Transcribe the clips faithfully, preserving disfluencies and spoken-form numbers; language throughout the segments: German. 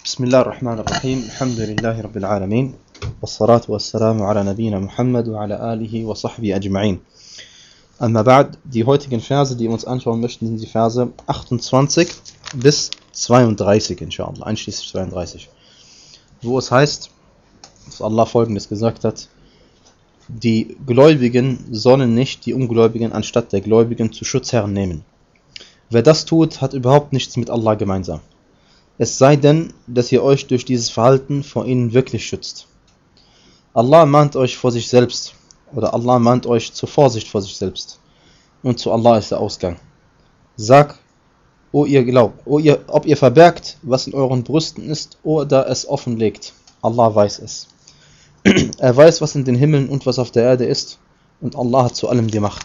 بسم الله الرحمن الرحيم الحمد لله رب العالمين والصلاة والسلام على نبينا Muhammad وعلى آله وصحبه أجمعين. Amma ba'd, die heutigen Verse, die wir uns anschauen möchten, sind die Verse achtundzwanzig bis zweiunddreißig, inshallah, einschließlich zweiunddreißig. Wo es heißt, dass Allah Folgendes gesagt hat: Die Gläubigen sollen nicht die Ungläubigen anstatt der Gläubigen zu Schutzherren nehmen. Wer das tut, hat überhaupt nichts mit Allah gemeinsam. Es sei denn, dass ihr euch durch dieses Verhalten vor ihnen wirklich schützt. Allah mahnt euch vor sich selbst, oder Allah mahnt euch zur Vorsicht vor sich selbst. Und zu Allah ist der Ausgang. Sag, o ihr glaubt, o ihr, ob ihr verbergt, was in euren Brüsten ist, oder es offenlegt. Allah weiß es. Er weiß, was in den Himmeln und was auf der Erde ist, und Allah hat zu allem die Macht.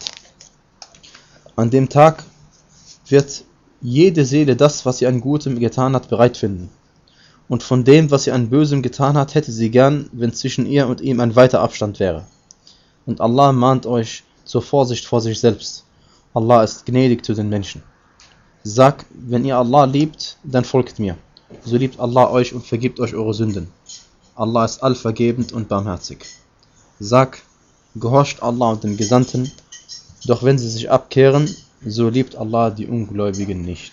An dem Tag wird jede Seele das, was sie an Gutem getan hat, bereit finden. Und von dem, was sie an Bösem getan hat, hätte sie gern, wenn zwischen ihr und ihm ein weiter Abstand wäre. Und Allah mahnt euch zur Vorsicht vor sich selbst. Allah ist gnädig zu den Menschen. Sag, wenn ihr Allah liebt, dann folgt mir. So liebt Allah euch und vergibt euch eure Sünden. Allah ist allvergebend und barmherzig. Sag, gehorcht Allah und dem Gesandten, doch wenn sie sich abkehren, so liebt Allah die Ungläubigen nicht.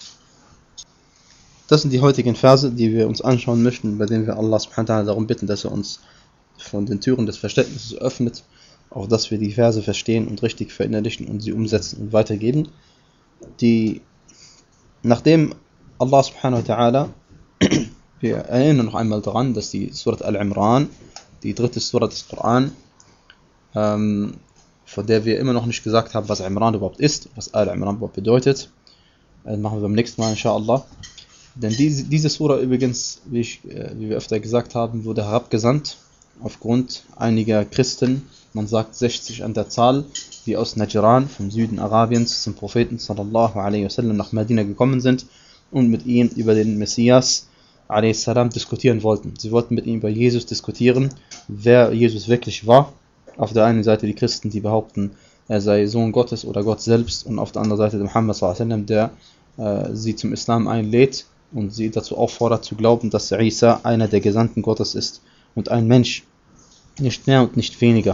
Das sind die heutigen Verse, die wir uns anschauen möchten, bei denen wir Allah subhanahu wa ta'ala darum bitten, dass er uns von den Türen des Verständnisses öffnet, auf dass wir die Verse verstehen und richtig verinnerlichen und sie umsetzen und weitergeben. Die, nachdem Allah subhanahu wa ta'ala, wir erinnern noch einmal daran, dass die Surat Al-Imran, die dritte Surat des Koran, ähm, von der wir immer noch nicht gesagt haben, was Imran überhaupt ist, was Al-Imran überhaupt bedeutet. Das machen wir beim nächsten Mal, inshallah. Denn diese, diese Sura übrigens, wie, ich, wie wir öfter gesagt haben, wurde herabgesandt aufgrund einiger Christen, man sagt sechzig an der Zahl, die aus Najran, vom Süden Arabiens, zum Propheten sallallahu alaihi wasallam nach Medina gekommen sind und mit ihm über den Messias alaihi salam diskutieren wollten. Sie wollten mit ihm über Jesus diskutieren, wer Jesus wirklich war. Auf der einen Seite die Christen, die behaupten, er sei Sohn Gottes oder Gott selbst, und auf der anderen Seite der Muhammad sallallahu alaihi wasallam, der äh, sie zum Islam einlädt und sie dazu auffordert zu glauben, dass Isa einer der Gesandten Gottes ist und ein Mensch, nicht mehr und nicht weniger.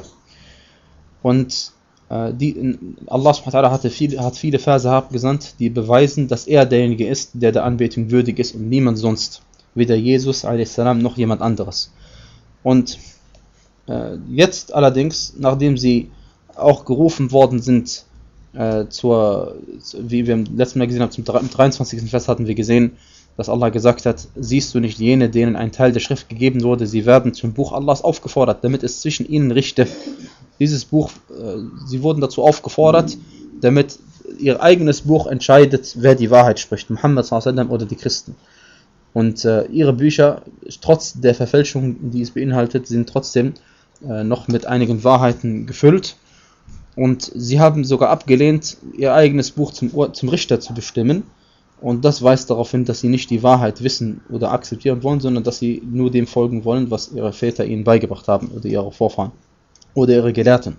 Und äh, die, Allah subhanahu wa ta'ala hatte viele, hat viele Verse abgesandt, die beweisen, dass er derjenige ist, der der Anbetung würdig ist und niemand sonst, weder Jesus alaihi salam noch jemand anderes. Und jetzt allerdings, nachdem sie auch gerufen worden sind, äh, zur, wie wir im letzten Mal gesehen haben, zum dreiundzwanzigsten Vers hatten wir gesehen, dass Allah gesagt hat: Siehst du nicht jene, denen ein Teil der Schrift gegeben wurde, sie werden zum Buch Allahs aufgefordert, damit es zwischen ihnen richte. Dieses Buch, äh, sie wurden dazu aufgefordert, damit ihr eigenes Buch entscheidet, wer die Wahrheit spricht, Muhammad sallallahu alaihi wasallam oder die Christen. Und äh, ihre Bücher, trotz der Verfälschung, die es beinhaltet, sind trotzdem noch mit einigen Wahrheiten gefüllt, und sie haben sogar abgelehnt, ihr eigenes Buch zum, zum Richter zu bestimmen, und das weist darauf hin, dass sie nicht die Wahrheit wissen oder akzeptieren wollen, sondern dass sie nur dem folgen wollen, was ihre Väter ihnen beigebracht haben oder ihre Vorfahren oder ihre Gelehrten.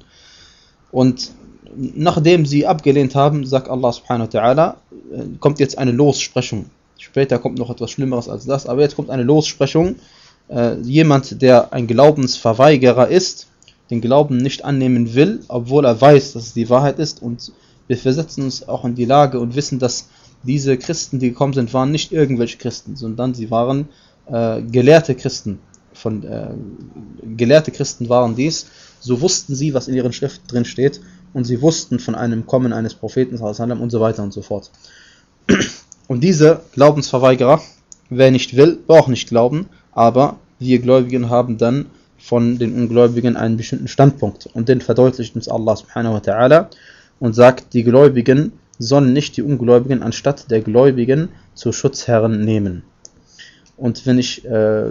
Und nachdem sie abgelehnt haben, sagt Allah subhanahu wa ta'ala, kommt jetzt eine Lossprechung. Später kommt noch etwas Schlimmeres als das, aber jetzt kommt eine Lossprechung. Äh, jemand, der ein Glaubensverweigerer ist, den Glauben nicht annehmen will, obwohl er weiß, dass es die Wahrheit ist, und wir versetzen uns auch in die Lage und wissen, dass diese Christen, die gekommen sind, waren nicht irgendwelche Christen, sondern sie waren äh, gelehrte Christen. Von, äh, gelehrte Christen waren dies, so wussten sie, was in ihren Schriften drin steht, und sie wussten von einem Kommen eines Propheten und so weiter und so fort. Und diese Glaubensverweigerer, wer nicht will, braucht nicht glauben, aber wir Gläubigen haben dann von den Ungläubigen einen bestimmten Standpunkt, und den verdeutlicht uns Allah subhanahu wa ta'ala und sagt, die Gläubigen sollen nicht die Ungläubigen anstatt der Gläubigen zu Schutzherren nehmen. Und wenn ich, äh,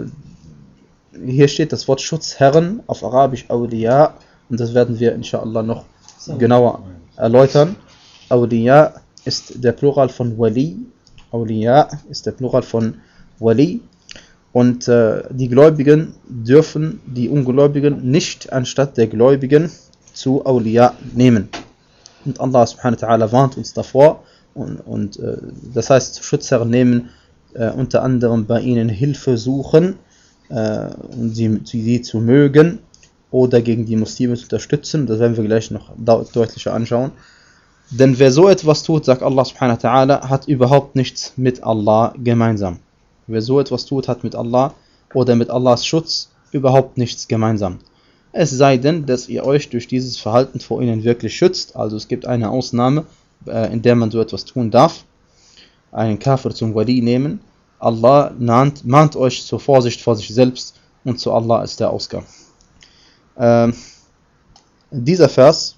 hier steht das Wort Schutzherren, auf Arabisch Awliya, und das werden wir inshallah noch genauer erläutern. Awliya ist der Plural von Wali, Awliya ist der Plural von Wali. Und äh, die Gläubigen dürfen die Ungläubigen nicht anstatt der Gläubigen zu Awliya nehmen. Und Allah subhanahu wa ta'ala warnt uns davor. Und, und äh, das heißt, Schutzherren nehmen äh, unter anderem bei ihnen Hilfe suchen, äh, und sie, sie zu mögen oder gegen die Muslime zu unterstützen. Das werden wir gleich noch deutlicher anschauen. Denn wer so etwas tut, sagt Allah subhanahu wa ta'ala, hat überhaupt nichts mit Allah gemeinsam. Wer so etwas tut, hat mit Allah oder mit Allahs Schutz überhaupt nichts gemeinsam. Es sei denn, dass ihr euch durch dieses Verhalten vor ihnen wirklich schützt. Also es gibt eine Ausnahme, äh, in der man so etwas tun darf. Einen Kafir zum Wali nehmen. Allah mahnt, mahnt euch zur Vorsicht vor sich selbst und zu Allah ist der Ausgang. Ähm, dieser Vers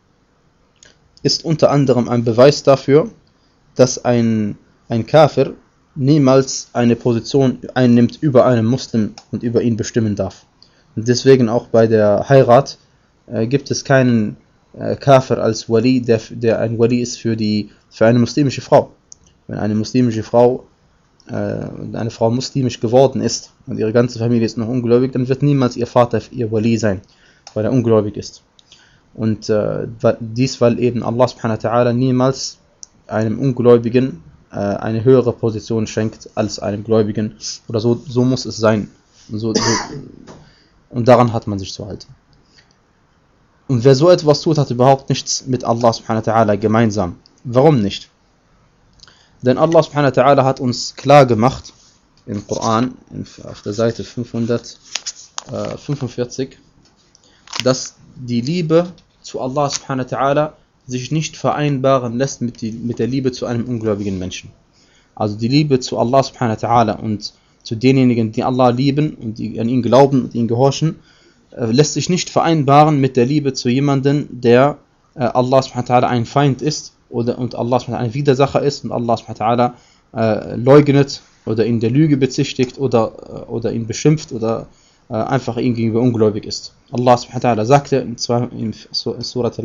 ist unter anderem ein Beweis dafür, dass ein, ein Kafir niemals eine Position einnimmt über einen Muslim und über ihn bestimmen darf. Und deswegen auch bei der Heirat äh, gibt es keinen äh, Kafir als Wali, der, der ein Wali ist für, die, für eine muslimische Frau. Wenn eine muslimische Frau, äh, eine Frau muslimisch geworden ist und ihre ganze Familie ist noch ungläubig, dann wird niemals ihr Vater ihr Wali sein, weil er ungläubig ist. Und äh, dies, weil eben Allah subhanahu wa ta'ala niemals einem Ungläubigen äh, eine höhere Position schenkt als einem Gläubigen. Oder so, so muss es sein. Und, so, so, und daran hat man sich zu halten. Und wer so etwas tut, hat überhaupt nichts mit Allah subhanahu wa ta'ala gemeinsam. Warum nicht? Denn Allah subhanahu wa ta'ala hat uns klar gemacht, im Koran, auf der Seite fünfhundertfünfundvierzig, dass die Liebe zu Allah subhanahu wa ta'ala sich nicht vereinbaren lässt mit, die, mit der Liebe zu einem ungläubigen Menschen. Also die Liebe zu Allah subhanahu wa ta'ala und zu denjenigen, die Allah lieben und die an ihn glauben und ihn gehorchen, äh, lässt sich nicht vereinbaren mit der Liebe zu jemandem, der äh, Allah subhanahu wa ta'ala ein Feind ist oder und Allah subhanahu wa ta'ala ein Widersacher ist und Allah subhanahu wa ta'ala äh, leugnet oder ihn der Lüge bezichtigt oder, äh, oder ihn beschimpft oder äh, einfach ihm gegenüber ungläubig ist. Allah subhanahu wa ta'ala sagte in, in Surat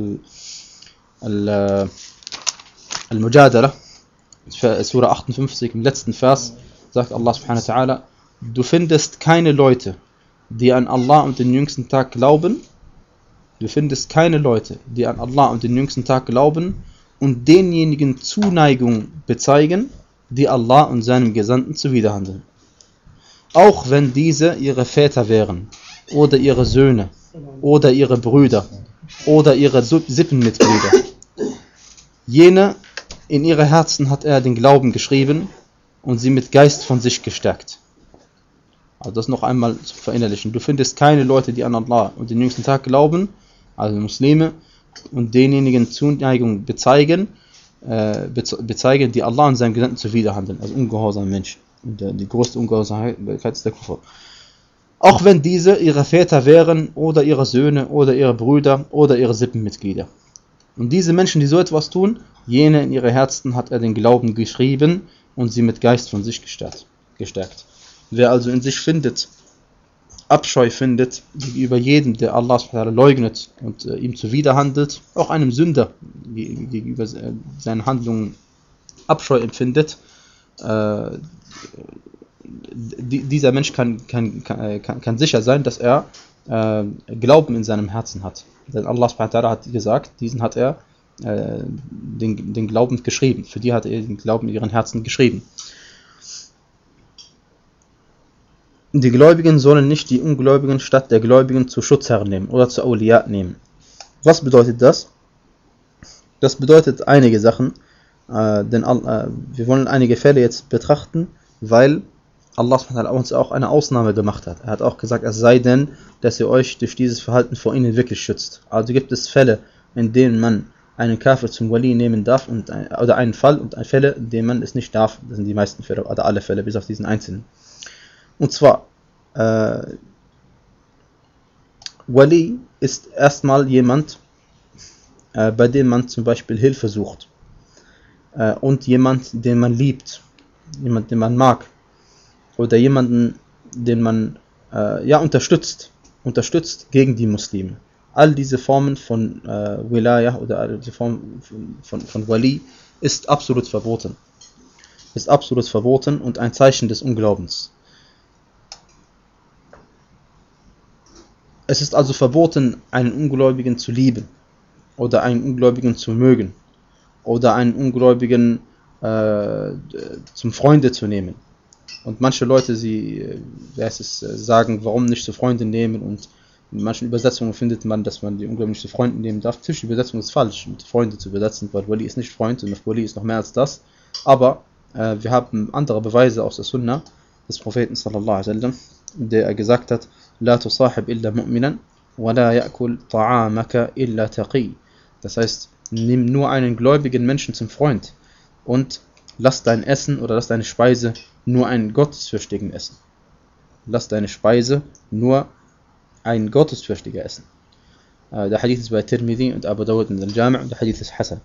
Al-Mujadala, Surah achtundfünfzig, im letzten Vers, sagt Allah subhanahu wa ta'ala, du findest keine Leute, die an Allah und den jüngsten Tag glauben, du findest keine Leute, die an Allah und den jüngsten Tag glauben und denjenigen Zuneigung bezeigen, die Allah und seinem Gesandten zuwiderhandeln. Auch wenn diese ihre Väter wären, oder ihre Söhne, oder ihre Brüder, oder ihre Sippenmitglieder. Jene, in ihre Herzen hat er den Glauben geschrieben und sie mit Geist von sich gestärkt. Also das noch einmal zu verinnerlichen. Du findest keine Leute, die an Allah und den jüngsten Tag glauben, also Muslime, und denjenigen Zuneigung bezeigen, äh, bezeigen, die Allah und seinem Gesandten zuwiderhandeln, also ungehorsame Menschen. Und äh, die größte Ungehorsamkeit ist der Kufr. Auch wenn diese ihre Väter wären, oder ihre Söhne, oder ihre Brüder, oder ihre Sippenmitglieder. Und diese Menschen, die so etwas tun, jene in ihre Herzen hat er den Glauben geschrieben und sie mit Geist von sich gestärkt. gestärkt. Wer also in sich findet, Abscheu findet gegenüber jedem, der Allah leugnet und äh, ihm zuwiderhandelt, auch einem Sünder gegenüber äh, seinen Handlungen Abscheu empfindet, äh, die, dieser Mensch kann, kann, kann, kann sicher sein, dass er äh, Glauben in seinem Herzen hat. Denn Allah hat gesagt, diesen hat er äh, den, den Glauben geschrieben. Für die hat er den Glauben in ihren Herzen geschrieben. Die Gläubigen sollen nicht die Ungläubigen statt der Gläubigen zu Schutzherren nehmen oder zu Awliya nehmen. Was bedeutet das? Das bedeutet einige Sachen, äh, denn äh, wir wollen einige Fälle jetzt betrachten, weil Allah uns auch eine Ausnahme gemacht hat. Er hat auch gesagt, es sei denn, dass ihr euch durch dieses Verhalten vor ihnen wirklich schützt. Also gibt es Fälle, in denen man einen Kafir zum Wali nehmen darf, und ein, oder einen Fall und ein Fälle, in denen man es nicht darf. Das sind die meisten Fälle, oder alle Fälle, bis auf diesen einzelnen. Und zwar, äh, Wali ist erstmal jemand, äh, bei dem man zum Beispiel Hilfe sucht. Äh, und jemand, den man liebt. Jemand, den man mag. Oder jemanden, den man äh, ja, unterstützt. Unterstützt gegen die Muslime. All diese Formen von äh, Wilaya oder all diese Formen von, von, von Wali ist absolut verboten. Ist absolut verboten und ein Zeichen des Unglaubens. Es ist also verboten, einen Ungläubigen zu lieben oder einen Ungläubigen zu mögen oder einen Ungläubigen äh, zum Freunde zu nehmen Und manche Leute, sie wie heißt es, sagen, warum nicht zu Freunden nehmen, und in manchen Übersetzungen findet man, dass man die Ungläubigen nicht zu Freunden nehmen darf. Natürlich, die Übersetzung ist falsch, mit Freunde zu übersetzen, weil Wali ist nicht Freund und Wali ist noch mehr als das. Aber äh, wir haben andere Beweise aus der Sunna des Propheten sallallahu alaihi wasallam, der gesagt hat: La tusahib illa mu'minan wa la ya'kul ta'amaka illa taqi. Das heißt, nimm nur einen gläubigen Menschen zum Freund und lass dein Essen oder lass deine Speise nur einen Gottesfürchtigen essen. Lass deine Speise nur ein Gottesfürchtiger essen. Äh, der Hadith ist bei Tirmidhi und Abu Dawud in Al-Jami' und der Hadith ist Hasan.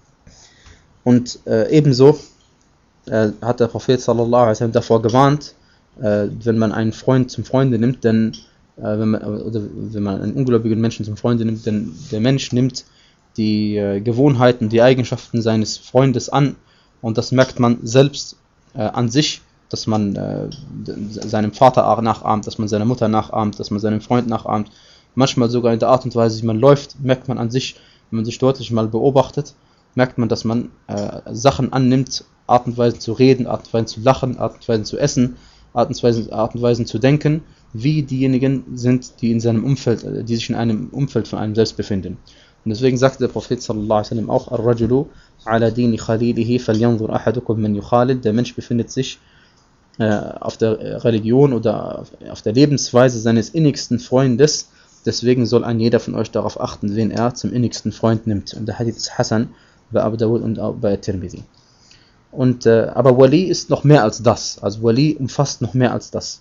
Und äh, ebenso äh, hat der Prophet sallallahu alaihi wasallam davor gewarnt, äh, wenn man einen Freund zum Freunde nimmt, denn äh, wenn man, oder wenn man einen ungläubigen Menschen zum Freunde nimmt, denn der Mensch nimmt die äh, Gewohnheiten, die Eigenschaften seines Freundes an, und das merkt man selbst äh, an sich, dass man äh, seinem Vater nachahmt, dass man seiner Mutter nachahmt, dass man seinem Freund nachahmt. Manchmal sogar in der Art und Weise, wie man läuft, merkt man an sich, wenn man sich deutlich mal beobachtet, merkt man, dass man äh, Sachen annimmt, Art und Weisen zu reden, Art und Weisen zu lachen, Art und Weisen zu essen, Art und Weisen, Art und Weisen zu denken, wie diejenigen sind, die in seinem Umfeld, die sich in einem Umfeld von einem selbst befinden. Und deswegen sagte der Prophet sallallahu alaihi wasallam auch: Ar-rajulu ala dini khalilihi falyanzur ahadukum man yukhalid. Der Mensch befindet sich äh, auf der Religion oder auf der Lebensweise seines innigsten Freundes. Deswegen soll ein jeder von euch darauf achten, wen er zum innigsten Freund nimmt. Und der Hadith ist Hasan bei Abu Dawud und auch bei Tirmidhi. Und, äh, aber Wali ist noch mehr als das. Also Wali umfasst noch mehr als das.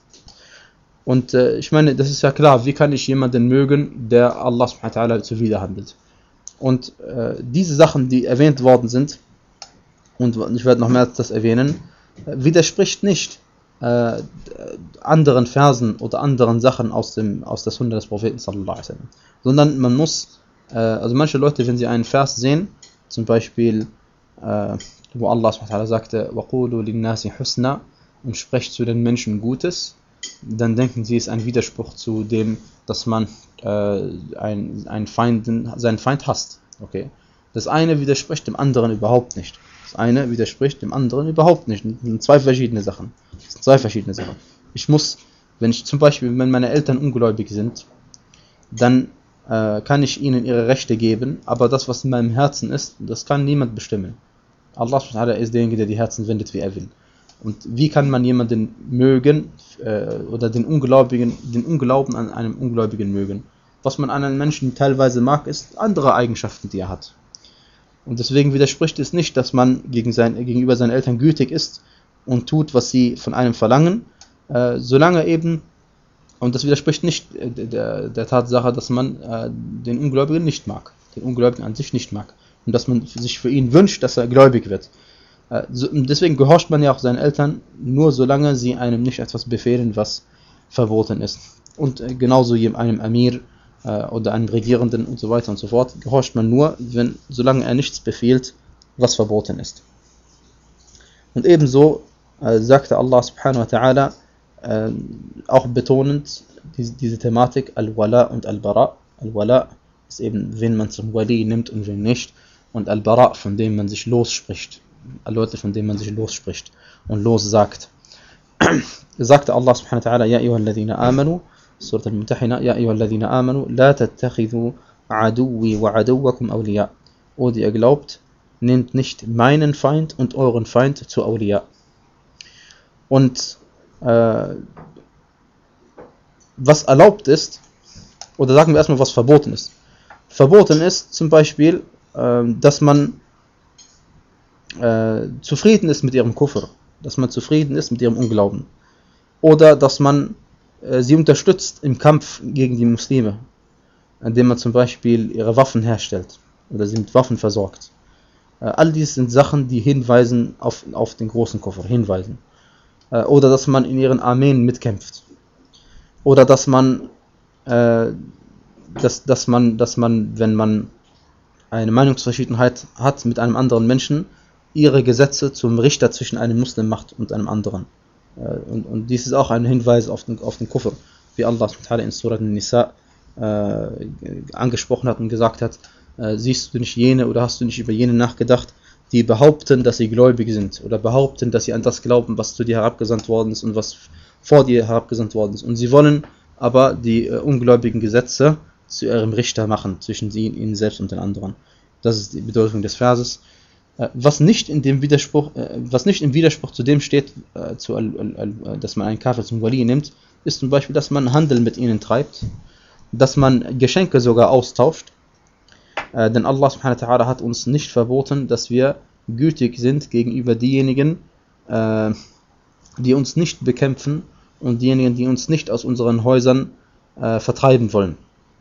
Und äh, ich meine, das ist ja klar, wie kann ich jemanden mögen, der Allah subhanahu wa ta'ala zuwiderhandelt? Und äh, diese Sachen, die erwähnt worden sind, und ich werde noch mehr als das erwähnen, äh, widerspricht nicht äh, anderen Versen oder anderen Sachen aus, dem, aus der Sunna des Propheten sallallahu alaihi wasallam. Sondern man muss, äh, also manche Leute, wenn sie einen Vers sehen, zum Beispiel, äh, wo Allah subhanahu wa ta'ala sagte: وَقُولُوا لِلنَّاسِ حُسْنًا, und sprecht zu den Menschen Gutes, dann denken sie, es ist ein Widerspruch zu dem, dass man äh, ein, ein Feinden, seinen Feind hasst. Okay? Das eine widerspricht dem anderen überhaupt nicht. Das eine widerspricht dem anderen überhaupt nicht. Das sind zwei verschiedene Sachen. Das sind zwei verschiedene Sachen. Ich muss, wenn ich zum Beispiel, wenn meine Eltern ungläubig sind, dann äh, kann ich ihnen ihre Rechte geben, aber das, was in meinem Herzen ist, das kann niemand bestimmen. Allah subhanahu wa ta'ala ist derjenige, der die Herzen wendet, wie er will. Und wie kann man jemanden mögen äh, oder den Ungläubigen, den Unglauben an einem Ungläubigen mögen? Was man an einem Menschen teilweise mag, ist andere Eigenschaften, die er hat. Und deswegen widerspricht es nicht, dass man gegen sein, gegenüber seinen Eltern gütig ist und tut, was sie von einem verlangen, äh, solange eben, und das widerspricht nicht der, der Tatsache, dass man äh, den Ungläubigen nicht mag, den Ungläubigen an sich nicht mag, und dass man sich für ihn wünscht, dass er gläubig wird. Deswegen gehorcht man ja auch seinen Eltern, nur solange sie einem nicht etwas befehlen, was verboten ist. Und genauso einem Amir äh, oder einem Regierenden und so weiter und so fort gehorcht man nur, wenn, solange er nichts befiehlt, was verboten ist. Und ebenso äh, sagte Allah subhanahu wa ta'ala, äh, auch betonend diese, diese Thematik Al-Wala und Al-Bara. Al-Wala ist eben, wen man zum Wali nimmt und wen nicht, und Al-Bara, von dem man sich losspricht. Leute, von denen man sich losspricht und lossagt. Sagte Allah subhanahu wa ta'ala: Ja ayyuhalladhina amanu, Surat al-Mumtahina, Ja ayyuhalladhina amanu, la tattakhidhu aduwi wa aduwakum awliya. O, die ihr glaubt, nehmt nicht meinen Feind und euren Feind zu Awliya. Und äh, was erlaubt ist, oder sagen wir erstmal, was verboten ist. Verboten ist zum Beispiel, äh, dass man Äh, zufrieden ist mit ihrem Kufr, dass man zufrieden ist mit ihrem Unglauben, oder dass man äh, sie unterstützt im Kampf gegen die Muslime, indem man zum Beispiel ihre Waffen herstellt oder sie mit Waffen versorgt. Äh, all dies sind Sachen, die hinweisen auf, auf den großen Kufr, hinweisen. Äh, oder dass man in ihren Armeen mitkämpft, oder dass man, äh, dass, dass man, dass man, wenn man eine Meinungsverschiedenheit hat mit einem anderen Menschen, ihre Gesetze zum Richter zwischen einem Muslim macht und einem anderen. Und, und dies ist auch ein Hinweis auf den, auf den Kufr, wie Allah in Surat An-Nisa äh, angesprochen hat und gesagt hat: äh, siehst du nicht jene oder hast du nicht über jene nachgedacht, die behaupten, dass sie gläubig sind oder behaupten, dass sie an das glauben, was zu dir herabgesandt worden ist und was vor dir herabgesandt worden ist. Und sie wollen aber die äh, ungläubigen Gesetze zu ihrem Richter machen, zwischen sie, ihnen selbst und den anderen. Das ist die Bedeutung des Verses. Äh, was nicht in dem Widerspruch, äh, was nicht im Widerspruch zu dem steht, äh, zu, äh, äh, dass man einen Kafir zum Wali nimmt, ist zum Beispiel, dass man Handel mit ihnen treibt, dass man Geschenke sogar austauscht. Äh, denn Allah subhanahu wa ta'ala hat uns nicht verboten, dass wir gütig sind gegenüber diejenigen, äh, die uns nicht bekämpfen und diejenigen, die uns nicht aus unseren Häusern äh, vertreiben wollen.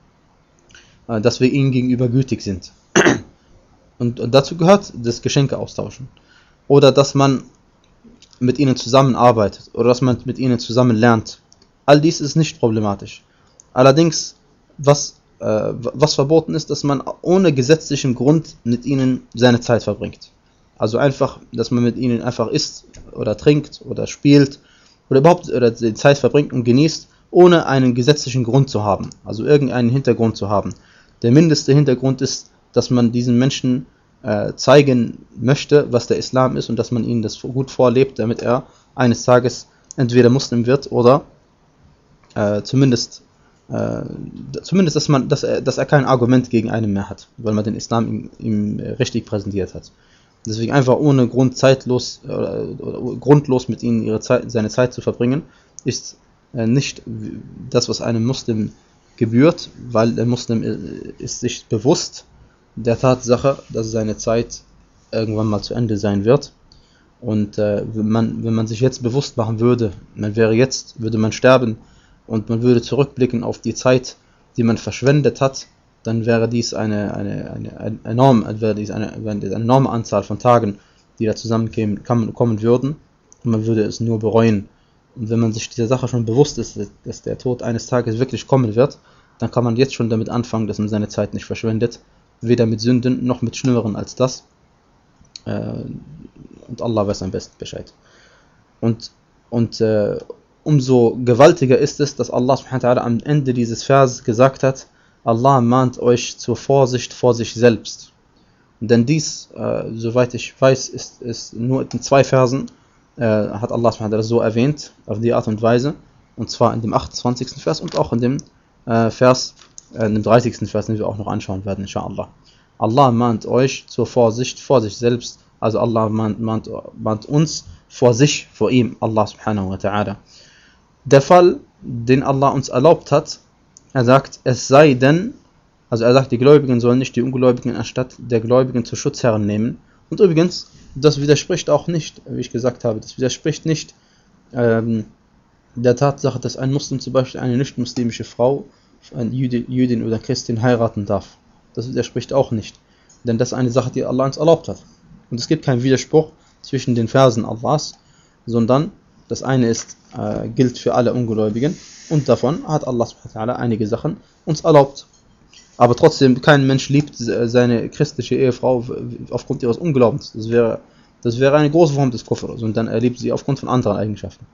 Äh, dass wir ihnen gegenüber gütig sind. Und, und dazu gehört das Geschenke austauschen. Oder dass man mit ihnen zusammenarbeitet oder dass man mit ihnen zusammen lernt. All dies ist nicht problematisch. Allerdings, was, äh, was verboten ist, dass man ohne gesetzlichen Grund mit ihnen seine Zeit verbringt. Also einfach, dass man mit ihnen einfach isst oder trinkt oder spielt oder überhaupt oder die Zeit verbringt und genießt, ohne einen gesetzlichen Grund zu haben. Also irgendeinen Hintergrund zu haben. Der mindeste Hintergrund ist, dass man diesen Menschen äh, zeigen möchte, was der Islam ist und dass man ihnen das gut vorlebt, damit er eines Tages entweder Muslim wird oder äh, zumindest, äh, zumindest dass, man, dass, er, dass er kein Argument gegen einen mehr hat, weil man den Islam ihm, ihm richtig präsentiert hat. Deswegen einfach ohne Grund zeitlos oder, oder grundlos mit ihnen ihre Zeit, seine Zeit zu verbringen, ist äh, nicht das, was einem Muslim gebührt, weil der Muslim ist sich bewusst der Tatsache, dass seine Zeit irgendwann mal zu Ende sein wird. Und äh, wenn, man, wenn man sich jetzt bewusst machen würde, man wäre jetzt, würde man sterben und man würde zurückblicken auf die Zeit, die man verschwendet hat, dann wäre dies eine, eine, eine, eine, enorm, wäre dies eine, eine enorme Anzahl von Tagen, die da zusammenkommen kommen würden, und man würde es nur bereuen. Und wenn man sich dieser Sache schon bewusst ist, dass der Tod eines Tages wirklich kommen wird, dann kann man jetzt schon damit anfangen, dass man seine Zeit nicht verschwendet, weder mit Sünden noch mit Schlimmeren als das. Und Allah weiß am besten Bescheid. Und, und äh, umso gewaltiger ist es, dass Allah subhanahu wa ta'ala am Ende dieses Vers gesagt hat, Allah mahnt euch zur Vorsicht vor sich selbst. Denn dies, äh, soweit ich weiß, ist, ist nur in zwei Versen, äh, hat Allah subhanahu wa ta'ala so erwähnt, auf die Art und Weise, und zwar in dem achtundzwanzigsten Vers und auch in dem äh, Vers, äh, in dem dreißigsten Vers, den wir auch noch anschauen werden, inshallah. Allah mahnt euch zur Vorsicht vor sich selbst, also Allah mahnt, mahnt, mahnt uns vor sich, vor ihm, Allah subhanahu wa ta'ala. Der Fall, den Allah uns erlaubt hat, er sagt, es sei denn, also er sagt, die Gläubigen sollen nicht die Ungläubigen anstatt der Gläubigen zu Schutzherren nehmen. Und übrigens, das widerspricht auch nicht, wie ich gesagt habe, das widerspricht nicht ähm, der Tatsache, dass ein Muslim zum Beispiel eine nicht-muslimische Frau, eine Jüdin, Jüdin oder Christin heiraten darf. Das widerspricht auch nicht, denn das ist eine Sache, die Allah uns erlaubt hat. Und es gibt keinen Widerspruch zwischen den Versen Allahs, sondern das eine ist, äh, gilt für alle Ungläubigen und davon hat Allah subhanahu wa ta'ala einige Sachen uns erlaubt. Aber trotzdem, kein Mensch liebt seine christliche Ehefrau aufgrund ihres Unglaubens. Das wäre, das wäre eine große Form des Kufr, sondern er liebt sie aufgrund von anderen Eigenschaften.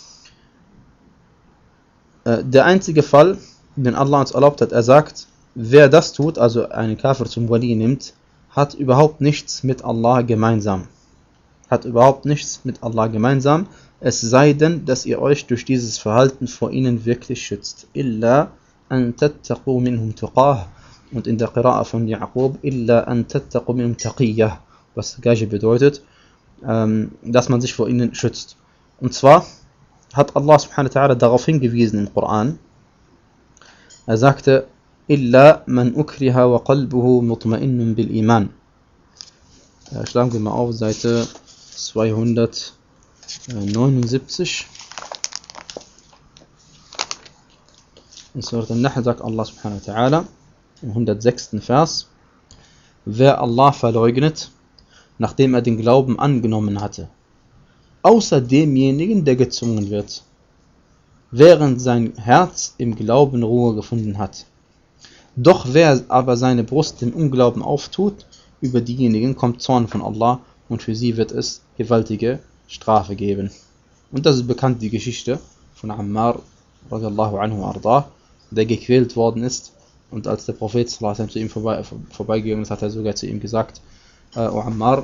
Äh, der einzige Fall, den Allah uns erlaubt hat, er sagt, wer das tut, also einen Kafir zum Wali nimmt, hat überhaupt nichts mit Allah gemeinsam. Hat überhaupt nichts mit Allah gemeinsam, es sei denn, dass ihr euch durch dieses Verhalten vor ihnen wirklich schützt. Illa an tattaqu minhum tuqah. Und in der Qira'a von Yaqub, illa an tattaqu minhum taqiyah. Was das gleiche bedeutet, ähm, dass man sich vor ihnen schützt. Und zwar hat Allah subhanahu wa ta'ala darauf hingewiesen im Koran. Er sagte, illa man ukriha wa qalbuhu mutma'innun bil iman. Äh, schlagen wir mal auf, Seite zweihundertneunundsiebzig. In Surat An-Nahl sagt Allah subhanahu wa ta'ala im hundertsechsten Vers, wer Allah verleugnet, nachdem er den Glauben angenommen hatte, außer demjenigen, der gezwungen wird, während sein Herz im Glauben Ruhe gefunden hat. Doch wer aber seine Brust dem Unglauben auftut, über diejenigen kommt Zorn von Allah und für sie wird es gewaltige Strafe geben. Und das ist bekannt, die Geschichte von Ammar radiallahu anhu arda, der gequält worden ist, und als der Prophet sallallahu alaihi wasallam zu ihm vorbei, vorbeigegangen ist, hat er sogar zu ihm gesagt, O Ammar,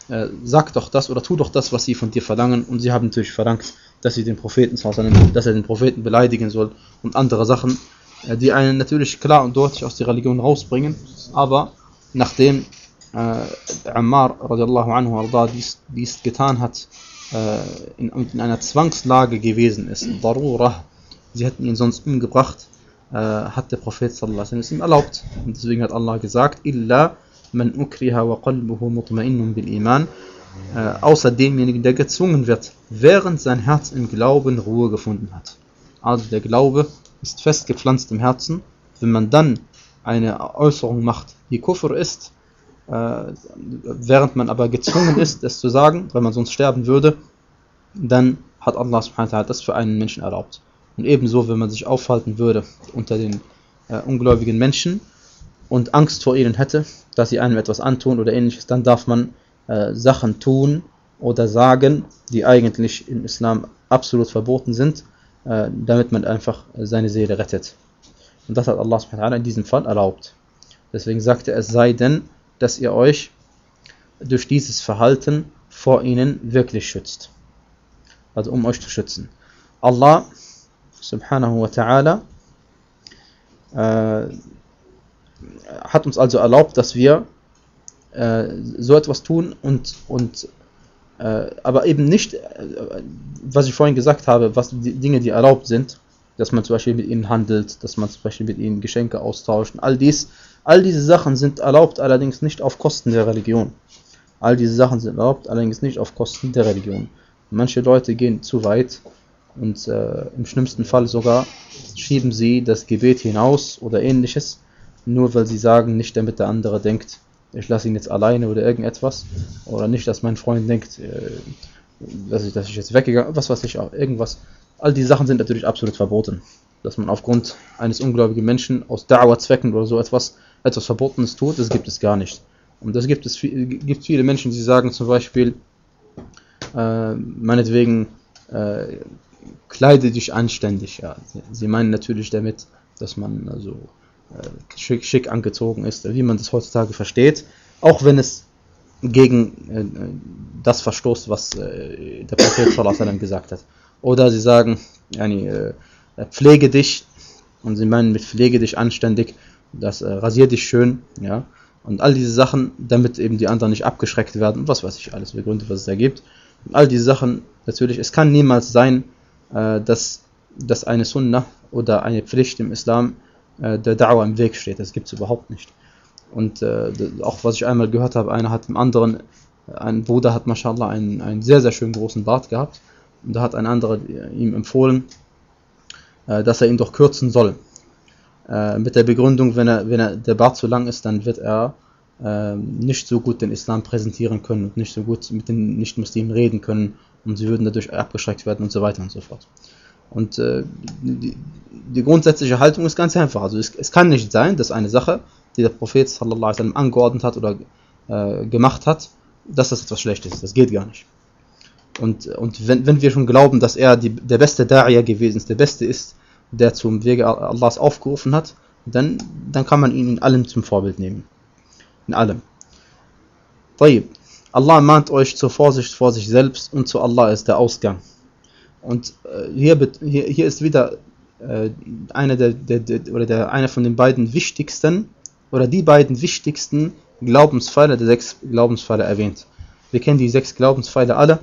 äh, sag doch das oder tu doch das, was sie von dir verlangen. Und sie haben natürlich verlangt, dass sie den Propheten, dass er den Propheten beleidigen soll und andere Sachen, äh, die einen natürlich klar und deutlich aus der Religion rausbringen. Aber nachdem äh, Ammar radiallahu anhu arda dies, dies getan hat, äh, in, in einer Zwangslage gewesen ist, Darura, sie hätten ihn sonst umgebracht, äh, hat der Prophet sallallahu alaihi wasallam es ihm erlaubt. Und deswegen hat Allah gesagt, Illa man ukriha wa qalbuhu mutma'innun bil iman, äh, außer demjenigen, der gezwungen wird, während sein Herz im Glauben Ruhe gefunden hat. Also der Glaube ist fest gepflanzt im Herzen. Wenn man dann eine Äußerung macht, die Kufr ist, äh, während man aber gezwungen ist, es zu sagen, weil man sonst sterben würde, dann hat Allah subhanahu wa ta'ala das für einen Menschen erlaubt. Und ebenso, wenn man sich aufhalten würde unter den äh, ungläubigen Menschen und Angst vor ihnen hätte, dass sie einem etwas antun oder ähnliches, dann darf man äh, Sachen tun oder sagen, die eigentlich im Islam absolut verboten sind, äh, damit man einfach seine Seele rettet. Und das hat Allah subhanahu wa ta'ala in diesem Fall erlaubt. Deswegen sagte er, es sei denn, dass ihr euch durch dieses Verhalten vor ihnen wirklich schützt. Also um euch zu schützen. Allah subhanahu wa ta'ala äh, hat uns also erlaubt, dass wir äh, so etwas tun und, und äh, aber eben nicht, äh, was ich vorhin gesagt habe, was die Dinge, die erlaubt sind, dass man zum Beispiel mit ihnen handelt, dass man zum Beispiel mit ihnen Geschenke austauscht, all dies, all diese Sachen sind erlaubt, allerdings nicht auf Kosten der Religion. All diese Sachen sind erlaubt, allerdings nicht auf Kosten der Religion. Manche Leute gehen zu weit und äh, im schlimmsten Fall sogar schieben sie das Gebet hinaus oder ähnliches, nur weil sie sagen, nicht damit der andere denkt, ich lasse ihn jetzt alleine oder irgendetwas, oder nicht, dass mein Freund denkt, äh, dass, ich, dass ich jetzt weggegangen bin, was weiß ich auch, irgendwas. All diese Sachen sind natürlich absolut verboten. Dass man aufgrund eines ungläubigen Menschen aus Da'wah-Zwecken oder so etwas, etwas Verbotenes tut, das gibt es gar nicht. Und das gibt es gibt viele Menschen, die sagen zum Beispiel, äh, meinetwegen, äh, kleide dich anständig. Ja. Sie meinen natürlich damit, dass man also äh, schick, schick angezogen ist, wie man das heutzutage versteht, auch wenn es gegen äh, das verstoßt, was äh, der Prophet sallallahu alaihi wasallam gesagt hat. Oder sie sagen, yani, äh, pflege dich, und sie meinen mit pflege dich anständig, das äh, rasier dich schön, ja, und all diese Sachen, damit eben die anderen nicht abgeschreckt werden, was weiß ich alles, für Gründe, was es da gibt. Und all diese Sachen, natürlich, es kann niemals sein, äh, dass, dass eine Sunnah oder eine Pflicht im Islam äh, der Da'wah im Weg steht, das gibt es überhaupt nicht. Und äh, auch was ich einmal gehört habe, einer hat dem anderen, ein Bruder hat mashallah einen, einen sehr, sehr schönen großen Bart gehabt, und da hat ein anderer ihm empfohlen, äh, dass er ihn doch kürzen soll. Äh, mit der Begründung, wenn er, wenn er der Bart zu lang ist, dann wird er äh, nicht so gut den Islam präsentieren können und nicht so gut mit den Nicht-Muslimen reden können, und sie würden dadurch abgeschreckt werden und so weiter und so fort. Und äh, die, die grundsätzliche Haltung ist ganz einfach. Also es, es kann nicht sein, dass eine Sache, die der Prophet sallallahu alaihi wasallam angeordnet hat oder äh, gemacht hat, dass das etwas Schlechtes ist. Das geht gar nicht. Und, und wenn, wenn wir schon glauben, dass er die, der beste Da'iyah gewesen ist, der Beste ist, der zum Wege Allahs aufgerufen hat, dann, dann kann man ihn in allem zum Vorbild nehmen. In allem. طيب. Allah mahnt euch zur Vorsicht vor sich selbst, und zu Allah ist der Ausgang. Und äh, hier, hier, hier ist wieder äh, einer der, der, der, oder der, einer von den beiden wichtigsten, oder die beiden wichtigsten Glaubenspfeiler der sechs Glaubenspfeiler erwähnt. Wir kennen die sechs Glaubenspfeiler alle.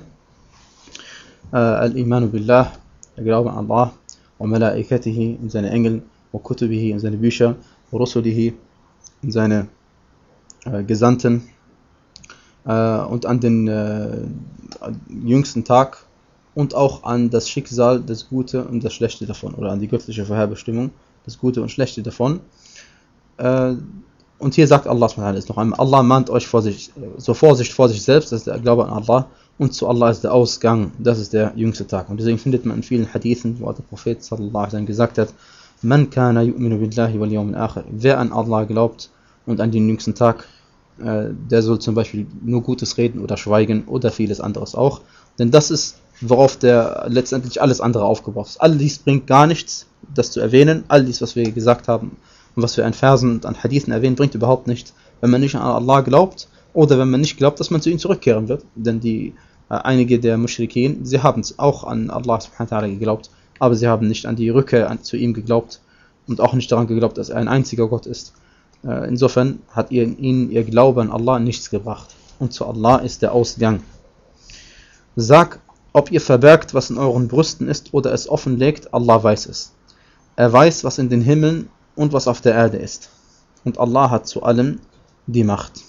Äh, Al-Imanu Billah, der Glaube an Allah, wa Malaikatihi, in seine Engel, wa Kutubihi, in seine Bücher, wa Rusulihi, in seine äh, Gesandten, äh, und an den äh, jüngsten Tag, und auch an das Schicksal, das Gute und das Schlechte davon, oder an die göttliche Vorherbestimmung, das Gute und Schlechte davon. Äh, und hier sagt Allah subhanahu wa ta'ala ist noch einmal, Allah mahnt euch vor sich, so Vorsicht vor sich selbst, das ist der Glaube an Allah, und zu Allah ist der Ausgang, das ist der jüngste Tag. Und deswegen findet man in vielen Hadithen, wo der Prophet sallallahu alaihi wasallam gesagt hat, Man kana yu'minu billahi wal yawmil akhir. Wer an Allah glaubt und an den jüngsten Tag, äh, der soll zum Beispiel nur Gutes reden oder schweigen oder vieles anderes auch. Denn das ist, worauf der letztendlich alles andere aufgebaut ist. All dies bringt gar nichts, das zu erwähnen. All dies, was wir gesagt haben und was wir an Versen und an Hadithen erwähnen, bringt überhaupt nichts. Wenn man nicht an Allah glaubt, oder wenn man nicht glaubt, dass man zu ihm zurückkehren wird. Denn die, äh, einige der Muschrikin, sie haben auch an Allah subhanahu wa ta'ala geglaubt, aber sie haben nicht an die Rückkehr an, zu ihm geglaubt und auch nicht daran geglaubt, dass er ein einziger Gott ist. Äh, insofern hat ihr, ihnen ihr Glaube an Allah nichts gebracht. Und zu Allah ist der Ausgang. Sag, ob ihr verbergt, was in euren Brüsten ist, oder es offenlegt, Allah weiß es. Er weiß, was in den Himmeln und was auf der Erde ist. Und Allah hat zu allem die Macht.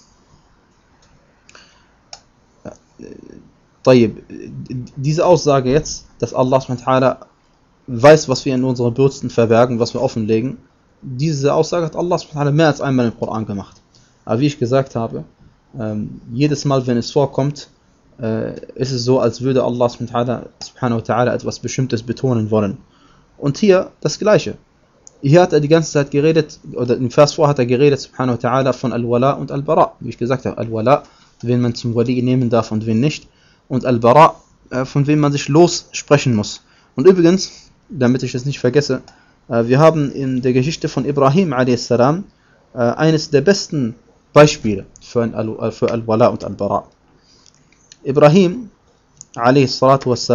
Diese Aussage jetzt, dass Allah subhanahu wa ta'ala weiß, was wir in unseren Brüsten verbergen, was wir offenlegen, diese Aussage hat Allah subhanahu wa ta'ala mehr als einmal im Koran gemacht. Aber wie ich gesagt habe, ähm, jedes Mal, wenn es vorkommt, äh, ist es so, als würde Allah subhanahu wa ta'ala etwas Bestimmtes betonen wollen. Und hier das Gleiche. Hier hat er die ganze Zeit geredet, oder im Vers vor hat er geredet, subhanahu wa ta'ala, von Al-Wala und Al-Bara. Wie ich gesagt habe, Al-Wala, wen man zum Wali nehmen darf und wen nicht. Und Al-Bara, äh, von wem man sich lossprechen muss. Und übrigens, damit ich es nicht vergesse, äh, wir haben in der Geschichte von Ibrahim a s. Äh, eines der besten Beispiele für, ein Al- für Al-Wala und Al-Bara. Ibrahim a s.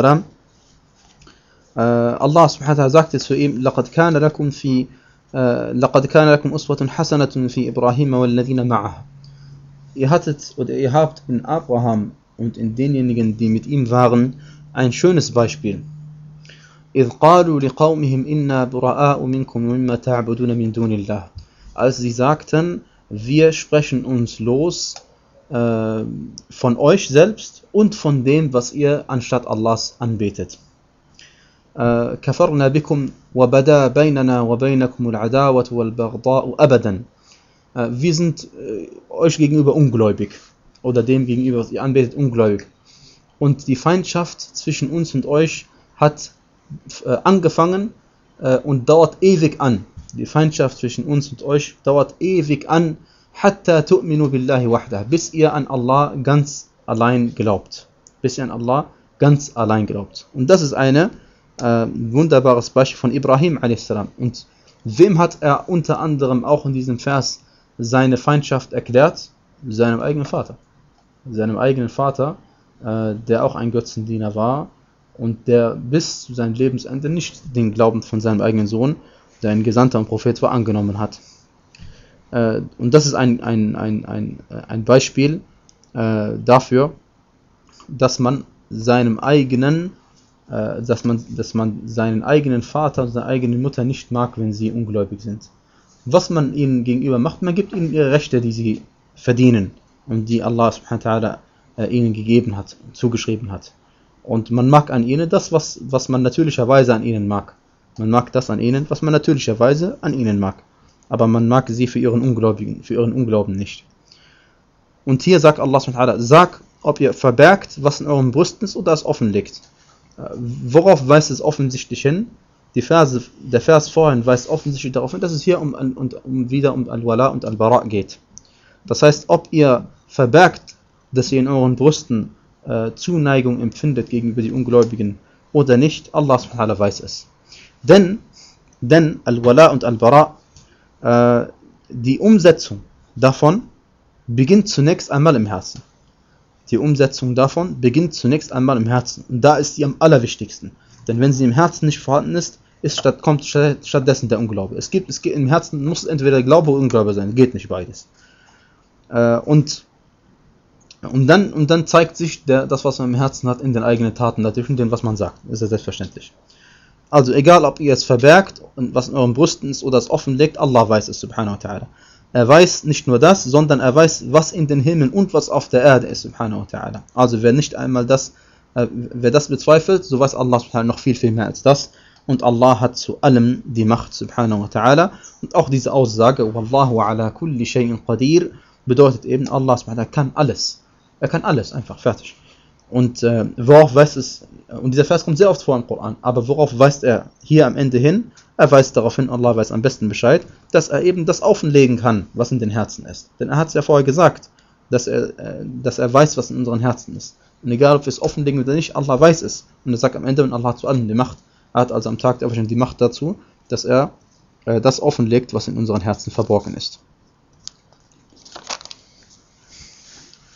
Allah subhanahu wa ta'ala sagte zu ihm: لقد كان لكم في لقد كان لكم أسوة حسنة في إبراهيم والذين معه. Ihr hattet oder ihr habt in Abraham und in denjenigen, die mit ihm waren, ein schönes Beispiel. إذ قالوا لقومهم إنا براء منكم ومما تعبدون من دون الله. Als sie sagten, wir sprechen uns los äh, von euch selbst und von dem, was ihr anstatt Allahs anbetet. كفرنا بكم وبدا بيننا وبينكم العداوة والبغضاء أبدا. Wir sind euch gegenüber ungläubig oder dem gegenüber, was ihr anbetet, ungläubig. Und die Feindschaft zwischen uns und euch hat angefangen und dauert ewig an. Die Feindschaft zwischen uns und euch dauert ewig an, حتى تؤمنوا بالله وحده, bis ihr an Allah ganz allein glaubt. Bis ihr an Allah ganz allein glaubt. Und das ist eine Äh, wunderbares Beispiel von Ibrahim a s. Und wem hat er unter anderem auch in diesem Vers seine Feindschaft erklärt? Seinem eigenen Vater. Seinem eigenen Vater, äh, der auch ein Götzendiener war und der bis zu seinem Lebensende nicht den Glauben von seinem eigenen Sohn, der ein Gesandter und Prophet war, angenommen hat. Äh, und das ist ein, ein, ein, ein, ein Beispiel äh, dafür, dass man seinem eigenen Dass man, dass man seinen eigenen Vater und seine eigene Mutter nicht mag, wenn sie ungläubig sind. Was man ihnen gegenüber macht, man gibt ihnen ihre Rechte, die sie verdienen und die Allah subhanahu wa ta'ala äh, ihnen gegeben hat, zugeschrieben hat. Und man mag an ihnen das, was, was man natürlicherweise an ihnen mag. Man mag das an ihnen, was man natürlicherweise an ihnen mag. Aber man mag sie für ihren Ungläubigen, für ihren Unglauben nicht. Und hier sagt Allah subhanahu wa ta'ala: Sag, ob ihr verbergt, was in euren Brüsten ist, oder es offen liegt. Worauf weist es offensichtlich hin? Die Verse, der Vers vorhin weist offensichtlich darauf hin, dass es hier um, um, um wieder um Al-Wala und Al-Bara geht. Das heißt, ob ihr verbergt, dass ihr in euren Brüsten äh, Zuneigung empfindet gegenüber den Ungläubigen oder nicht, Allah subhanahu wa ta'ala weiß es. Denn, denn Al-Wala und Al-Bara, äh, die Umsetzung davon beginnt zunächst einmal im Herzen. Die Umsetzung davon beginnt zunächst einmal im Herzen. Und da ist sie am allerwichtigsten. Denn wenn sie im Herzen nicht vorhanden ist, ist statt, kommt stattdessen der Unglaube. Es gibt, es gibt im Herzen muss entweder Glaube oder Unglaube sein. Geht nicht beides. Äh, und, und, dann, und dann zeigt sich der, das, was man im Herzen hat, in den eigenen Taten, natürlich in dem, was man sagt. Das ist ja selbstverständlich. Also egal, ob ihr es verbergt und was in euren Brüsten ist oder es offenlegt, Allah weiß es, subhanahu wa ta'ala. Er weiß nicht nur das, sondern er weiß, was in den Himmeln und was auf der Erde ist, subhanahu wa ta'ala. Also wer nicht einmal das, äh, wer das bezweifelt, so weiß Allah subhanahu wa ta'ala noch viel, viel mehr als das. Und Allah hat zu allem die Macht, subhanahu wa ta'ala. Und auch diese Aussage, Wallahu ala kulli shay'in qadir, bedeutet eben, Allah subhanahu wa ta'ala kann alles. Er kann alles, einfach, fertig. Und äh, worauf weist es, und dieser Vers kommt sehr oft vor im Koran, aber worauf weist er hier am Ende hin? Er weist darauf hin, Allah weiß am besten Bescheid, dass er eben das offenlegen kann, was in den Herzen ist. Denn er hat es ja vorher gesagt, dass er, äh, dass er weiß, was in unseren Herzen ist. Und egal, ob wir es offenlegen oder nicht, Allah weiß es. Und er sagt am Ende, und Allah hat zu allem die Macht. Er hat also am Tag der Auferstehung die Macht dazu, dass er äh, das offenlegt, was in unseren Herzen verborgen ist.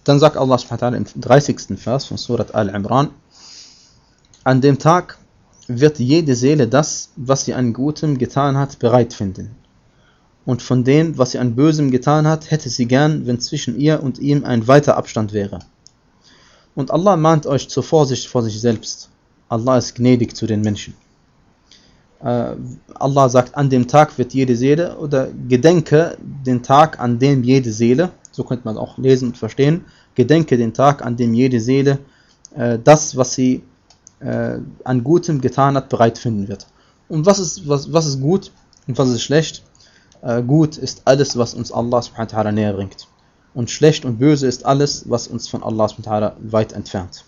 Dann sagt Allah subhanahu wa ta'ala im dreißigsten Vers von Surat Al-Imran: An dem Tag wird jede Seele das, was sie an Gutem getan hat, bereit finden. Und von dem, was sie an Bösem getan hat, hätte sie gern, wenn zwischen ihr und ihm ein weiter Abstand wäre. Und Allah mahnt euch zur Vorsicht vor sich selbst. Allah ist gnädig zu den Menschen. Äh, Allah sagt, an dem Tag wird jede Seele, oder gedenke den Tag, an dem jede Seele, so könnte man auch lesen und verstehen, gedenke den Tag, an dem jede Seele äh, das, was sie äh, an Gutem getan hat, bereit finden wird. Und was ist, was, was ist gut und was ist schlecht? Äh, gut ist alles, was uns Allah subhanahu wa ta'ala näher bringt. Und schlecht und böse ist alles, was uns von Allah subhanahu wa ta'ala weit entfernt.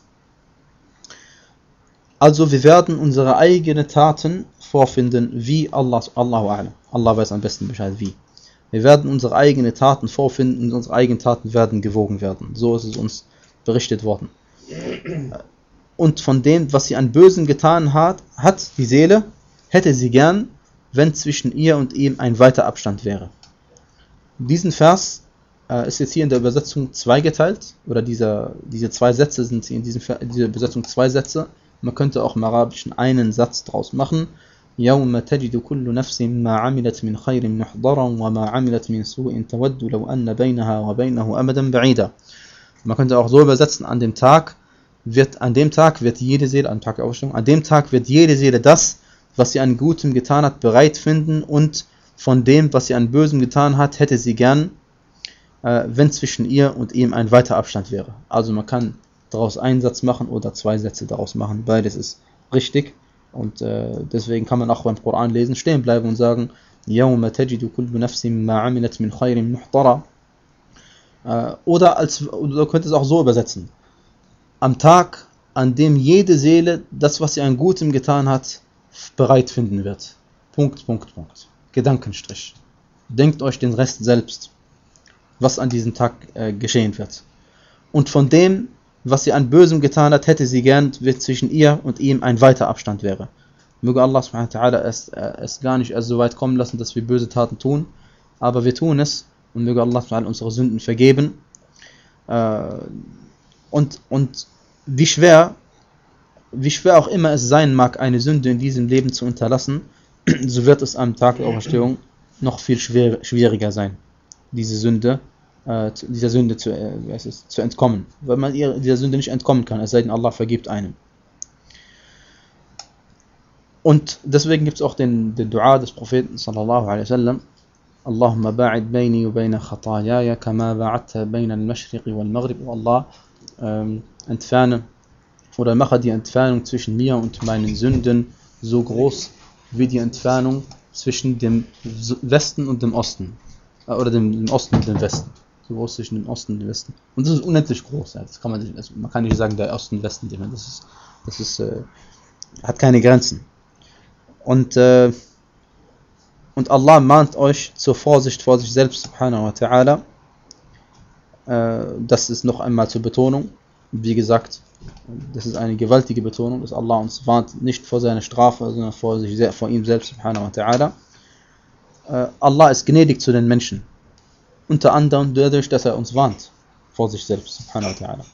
Also wir werden unsere eigenen Taten vorfinden, wie Allah, Allahu a'lam. Allah weiß am besten Bescheid, wie. Wir werden unsere eigenen Taten vorfinden und unsere eigenen Taten werden gewogen werden. So ist es uns berichtet worden. Und von dem, was sie an Bösen getan hat, hat die Seele, hätte sie gern, wenn zwischen ihr und ihm ein weiter Abstand wäre. Diesen Vers äh, ist jetzt hier in der Übersetzung zweigeteilt, oder dieser, diese zwei Sätze sind hier in diesem, dieser Übersetzung zwei Sätze. Man könnte auch im Arabischen einen Satz draus machen. يَوْمَ تَجِدُ كُلُّ نَفْسٍ مَا عَمِلَتْ مِنْ خَيْرٍ مُحْضَرًا وَمَا عَمِلَتْ مِنْ سُوءٍ تَوَدُّ لَوْ أَنَّ بَيْنَهَا وَبَيْنَهُ أَمَدًا بَعِيدًا. Man könnte auch so übersetzen, an dem Tag wird, an dem Tag wird jede Seele, an dem Tag der Auferstehung, an dem Tag wird jede Seele das, was sie an Gutem getan hat, bereit finden, und von dem, was sie an Bösem getan hat, hätte sie gern, äh, wenn zwischen ihr und ihm ein weiter Abstand wäre. Also man kann daraus einen Satz machen oder zwei Sätze daraus machen. Beides ist richtig. Und äh, deswegen kann man auch beim Koran lesen, stehen bleiben und sagen, يَوْمَ تَجِدُ كُلُّ نَفْسٍ مَا عَمِلَتْ مِنْ خَيْرٍ مُحْضَرًا. Äh, oder als, oder du könntest es auch so übersetzen. Am Tag, an dem jede Seele das, was sie an Gutem getan hat, bereit finden wird. Punkt, Punkt, Punkt. Gedankenstrich. Denkt euch den Rest selbst, was an diesem Tag äh, geschehen wird. Und von dem, was sie an Bösem getan hat, hätte sie gern, wenn zwischen ihr und ihm ein weiter Abstand wäre. Möge Allah subhanahu wa ta'ala es, äh, es gar nicht erst so weit kommen lassen, dass wir böse Taten tun, aber wir tun es, und möge Allah subhanahu wa ta'ala unsere Sünden vergeben. Äh, und, und wie schwer, wie schwer auch immer es sein mag, eine Sünde in diesem Leben zu unterlassen, so wird es am Tag der Auferstehung noch viel schwer, schwieriger sein, diese Sünde Äh, dieser Sünde zu, äh, wie heißt es, zu entkommen, weil man ihr, dieser Sünde nicht entkommen kann, es sei denn, Allah vergibt einem. Und deswegen gibt es auch den, den Dua des Propheten sallallahu alaihi wasallam: Allahumma ba'id bayni wa bayna khatayaya kama ba'adta bayna al-mashriqi wal-maghrib. Allah, ähm, entferne oder mache die Entfernung zwischen mir und meinen Sünden so groß wie die Entfernung zwischen dem Westen und dem Osten, äh, oder dem, dem Osten und dem Westen. So groß zwischen dem Osten und dem Westen. Und das ist unendlich groß. Ja. Das kann man, nicht, also man kann nicht sagen, der Osten, Westen, das ist, das ist, äh, hat keine Grenzen. Und, äh, und Allah mahnt euch zur Vorsicht vor sich selbst, subhanahu wa ta'ala. Äh, das ist noch einmal zur Betonung. Wie gesagt, das ist eine gewaltige Betonung, dass Allah uns warnt, nicht vor seiner Strafe, sondern vor, sich, vor ihm selbst, subhanahu wa ta'ala. Äh, Allah ist gnädig zu den Menschen. Unter anderem dadurch, dass er uns warnt vor sich selbst, subhanahu wa ta'ala.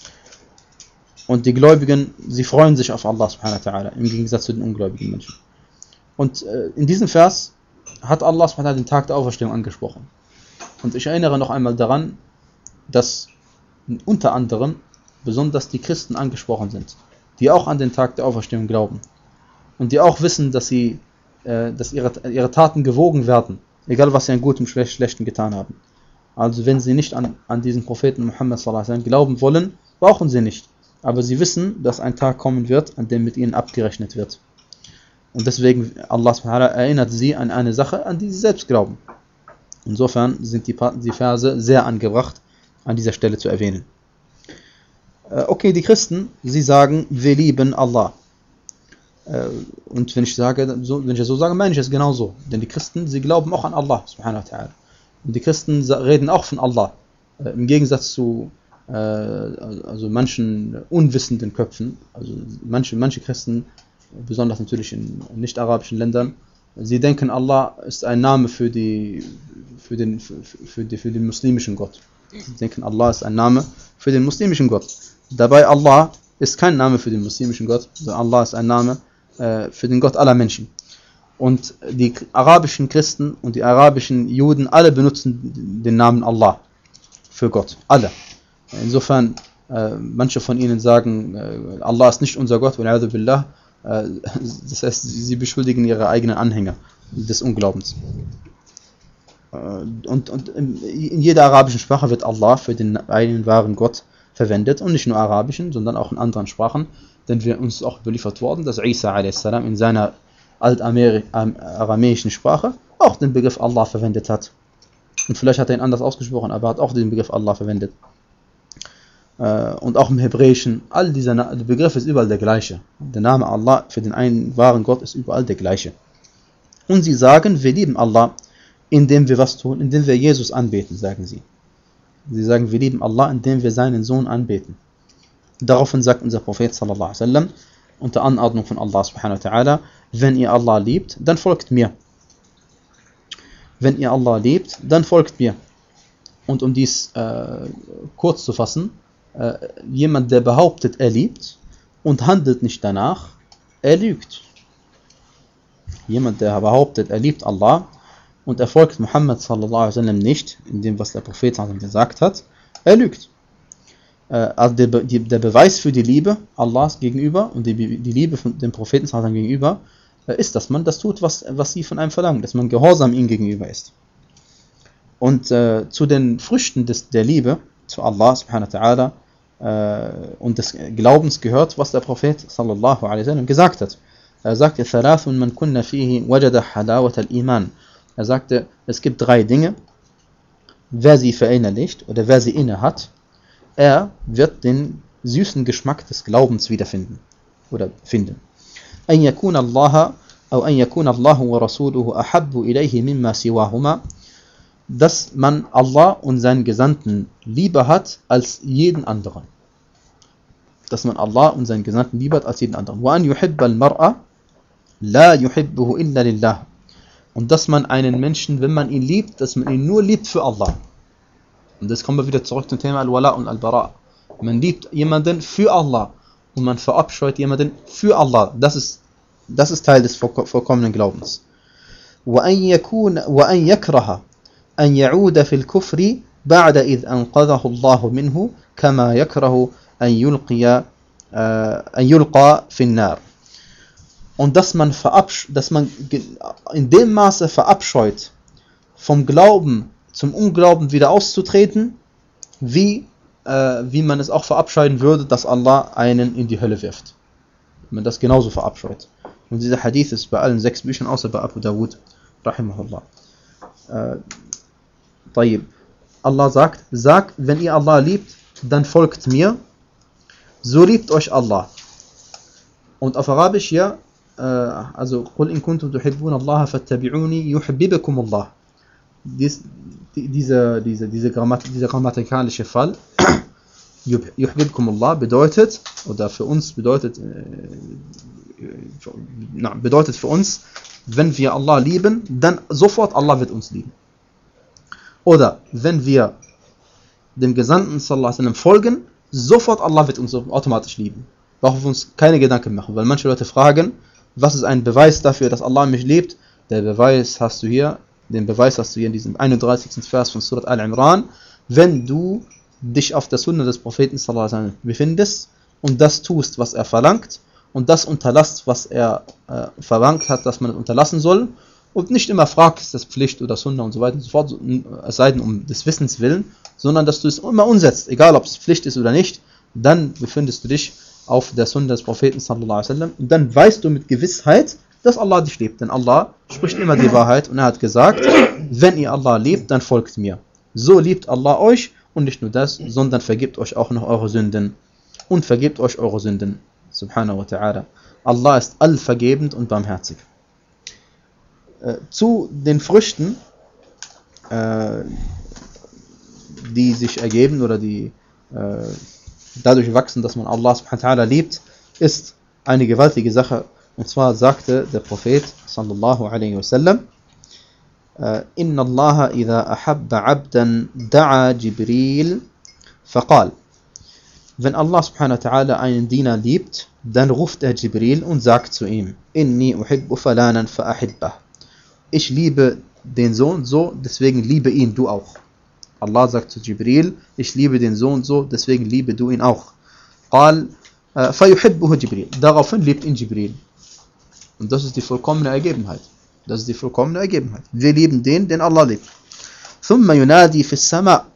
Und die Gläubigen, sie freuen sich auf Allah, subhanahu wa ta'ala, im Gegensatz zu den ungläubigen Menschen. Und äh, in diesem Vers hat Allah subhanahu wa ta'ala den Tag der Auferstehung angesprochen. Und ich erinnere noch einmal daran, dass unter anderem besonders die Christen angesprochen sind, die auch an den Tag der Auferstehung glauben. Und die auch wissen, dass, sie, äh, dass ihre, ihre Taten gewogen werden, egal was sie an Gutem und Schlechten getan haben. Also wenn sie nicht an, an diesen Propheten Muhammad sallallahu alaihi wasallam glauben wollen, brauchen sie nicht. Aber sie wissen, dass ein Tag kommen wird, an dem mit ihnen abgerechnet wird. Und deswegen, Allah subhanahu wa ta'ala erinnert sie an eine Sache, an die sie selbst glauben. Insofern sind die, die Verse sehr angebracht, an dieser Stelle zu erwähnen. Okay, die Christen, sie sagen, wir lieben Allah. Und wenn ich sage, so, wenn ich das so sage, meine ich es genauso. Denn die Christen, sie glauben auch an Allah, subhanahu wa ta'ala. Und die Christen reden auch von Allah. Im Gegensatz zu äh, also manchen unwissenden Köpfen. Also manche, manche Christen, besonders natürlich in nicht-arabischen Ländern, sie denken, Allah ist ein Name für, die, für, den, für, für, die, für den muslimischen Gott. Sie denken, Allah ist ein Name für den muslimischen Gott. Dabei Allah ist kein Name für den muslimischen Gott, sondern Allah ist ein Name äh, für den Gott aller Menschen. Und die arabischen Christen und die arabischen Juden, alle benutzen den Namen Allah für Gott. Alle. Insofern, äh, manche von ihnen sagen, äh, Allah ist nicht unser Gott, wal-'iyadhu billah. Äh, das heißt, sie beschuldigen ihre eigenen Anhänger des Unglaubens. Äh, und, und in jeder arabischen Sprache wird Allah für den einen wahren Gott verwendet. Und nicht nur arabischen, sondern auch in anderen Sprachen. Denn wir uns auch überliefert worden, dass Isa a s. in seiner altaramäischen Sprache auch den Begriff Allah verwendet hat. Und vielleicht hat er ihn anders ausgesprochen, aber er hat auch den Begriff Allah verwendet. Und auch im Hebräischen, all dieser Na- der Begriff ist überall der gleiche. Der Name Allah für den einen wahren Gott ist überall der gleiche. Und sie sagen, wir lieben Allah, indem wir was tun, indem wir Jesus anbeten, sagen sie. Sie sagen, wir lieben Allah, indem wir seinen Sohn anbeten. Daraufhin sagt unser Prophet sallallahu alaihi wasallam, unter Anordnung von Allah subhanahu wa ta'ala, wenn ihr Allah liebt, dann folgt mir. Wenn ihr Allah liebt, dann folgt mir. Und um dies äh, kurz zu fassen, äh, jemand, der behauptet, er liebt und handelt nicht danach, er lügt. Jemand, der behauptet, er liebt Allah und er folgt Muhammad sallallahu alaihi wasallam nicht, in dem, was der Prophet sallallahu alaihi wasallam gesagt hat, er lügt. Äh, also der, die, der Beweis für die Liebe Allahs gegenüber und die, die Liebe von dem Propheten sallallahu alaihi wasallam gegenüber äh, ist, dass man das tut, was, was sie von einem verlangen, dass man gehorsam ihm gegenüber ist. Und äh, zu den Früchten des, der Liebe zu Allah subhanahu wa ta'ala äh, und des Glaubens gehört, was der Prophet sallallahu alaihi wasallam gesagt hat. Er sagte, ثلاث من كن فيه وجد حلاوة الإيمان. Er sagte, es gibt drei Dinge, wer sie verinnerlicht oder wer sie inne hat, er wird den süßen Geschmack des Glaubens wiederfinden oder finden. أن يكون الله أو أن يكون الله ورسوله أحب إليه مما سواهما, dass man Allah und seinen Gesandten lieber hat als jeden anderen. Dass man Allah und seinen Gesandten lieber hat als jeden anderen. وأن يحب المرء لا يحبه إلا لله. Und dass man einen Menschen, wenn man ihn liebt, dass man ihn nur liebt für Allah. Und das kommen wir wieder zurück zum Thema Al-Wala und Al-Bara. Man liebt jemanden für Allah und man verabscheut jemanden für Allah. Das ist, das ist Teil des vollkommenen Glaubens. وأن يكون وأن يكره أن يعود في الكفر بعد إذ أنقذه الله منه كما يكره أن يلقي أن يلقى في النار. Und dass man, verabsch- dass man in dem Maße verabscheut, vom Glauben zum Unglauben wieder auszutreten, wie, äh, wie man es auch verabscheuen würde, dass Allah einen in die Hölle wirft. Wenn man das genauso verabscheut. Und dieser Hadith ist bei allen sechs Büchern, außer bei Abu Dawud, rahimahullah. Äh, طيب. Allah sagt, sagt, wenn ihr Allah liebt, dann folgt mir, so liebt euch Allah. Und auf Arabisch, ja, also قل إن كنتم تحبون الله فاتبعوني يحببكم الله. Dies, die, diese, diese, diese Grammat, dieser grammatikalische Fall يحببكم الله bedeutet, oder für uns bedeutet na, bedeutet für uns, wenn wir Allah lieben, dann sofort Allah wird uns lieben. Oder wenn wir dem Gesandten sallallahu alaihi wasallam folgen, sofort Allah wird uns automatisch lieben. Brauchen wir uns keine Gedanken machen, weil manche Leute fragen, was ist ein Beweis dafür, dass Allah mich liebt? Der Beweis hast du hier, den Beweis hast du hier in diesem einunddreißigsten Vers von Surat Al-Imran, wenn du dich auf der Sunna des Propheten sallallahu alaihi wasallam befindest und das tust, was er verlangt und das unterlässt, was er äh, verlangt hat, dass man es unterlassen soll und nicht immer fragst, ist das Pflicht oder Sunna und so weiter und so fort, es sei denn um des Wissens willen, sondern dass du es immer umsetzt, egal ob es Pflicht ist oder nicht, dann befindest du dich auf der Sunna des Propheten sallallahu alaihi wasallam und dann weißt du mit Gewissheit, dass Allah dich liebt, denn Allah spricht immer die Wahrheit und er hat gesagt, wenn ihr Allah liebt, dann folgt mir. So liebt Allah euch und nicht nur das, sondern vergibt euch auch noch eure Sünden und vergibt euch eure Sünden. Subhanahu wa ta'ala. Allah ist allvergebend und barmherzig. Äh, zu den Früchten, äh, die sich ergeben oder die äh, dadurch wachsen, dass man Allah subhanahu wa ta'ala liebt, ist eine gewaltige Sache. Und zwar sagte der Prophet sallallahu alaihi wasallam, إن الله إذا أحب عبدا دعا جبريل فقال. Wenn Allah subhanahu wa ta'ala einen Diener liebt, dann ruft er Jibril und sagt zu ihm: Inni uhibbu falanan fa ahibbah. Ich liebe den so und so, deswegen liebe ihn du auch. Allah sagt zu Jibril: Ich liebe den so und so, deswegen liebe du ihn auch. قال فيحبه Jibril. Daraufhin liebt ihn Jibril. Und das ist die vollkommene Ergebenheit. Das ist die vollkommene Ergebenheit. Wir lieben den, den Allah liebt. ثم ينادي في السماء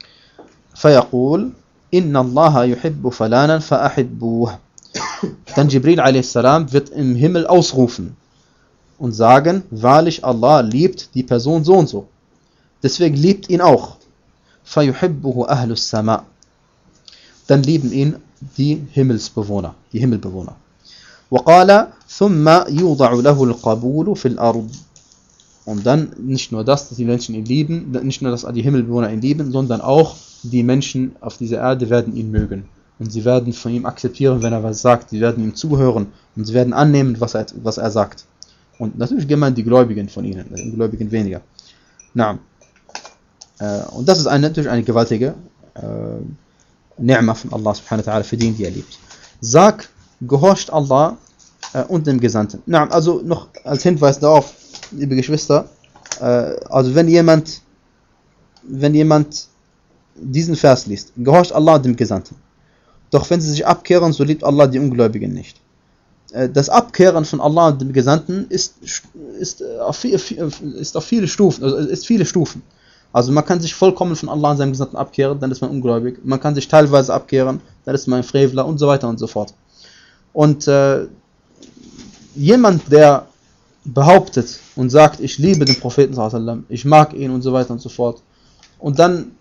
فيقول إن الله يحب فلانا فأحبوه. Dann Jibril a s. wird im Himmel ausrufen und sagen: Wahrlich, Allah liebt die Person so und so. Deswegen liebt ihn auch. فيحبه أهل السماء. Dann lieben ihn die Himmelsbewohner, die Himmelbewohner. وقال ثم يوضع له القبول في الأرض. Und dann nicht nur das, dass die Menschen ihn lieben, nicht nur, dass die Himmelbewohner ihn lieben, sondern auch die Menschen auf dieser Erde werden ihn mögen. Und sie werden von ihm akzeptieren, wenn er was sagt. Sie werden ihm zuhören und sie werden annehmen, was er, was er sagt. Und natürlich gemeint die Gläubigen von ihnen, die Gläubigen weniger. Na. Und das ist eine, natürlich eine gewaltige äh, Ni'ma von Allah subhanahu wa ta'ala für den, die er liebt. Sag, gehorcht Allah äh, und dem Gesandten. Na, also noch als Hinweis darauf, liebe Geschwister, äh, also wenn jemand, wenn jemand diesen Vers liest, gehorcht Allah und dem Gesandten. Doch wenn sie sich abkehren, so liebt Allah die Ungläubigen nicht. Äh, das Abkehren von Allah und dem Gesandten ist, ist, auf, viel, ist auf viele Stufen, also ist viele Stufen. Also man kann sich vollkommen von Allah und seinem Gesandten abkehren, dann ist man ungläubig. Man kann sich teilweise abkehren, dann ist man ein Frevler und so weiter und so fort. Und äh, jemand, der behauptet und sagt, ich liebe den Propheten, ich mag ihn und so weiter und so fort, und dann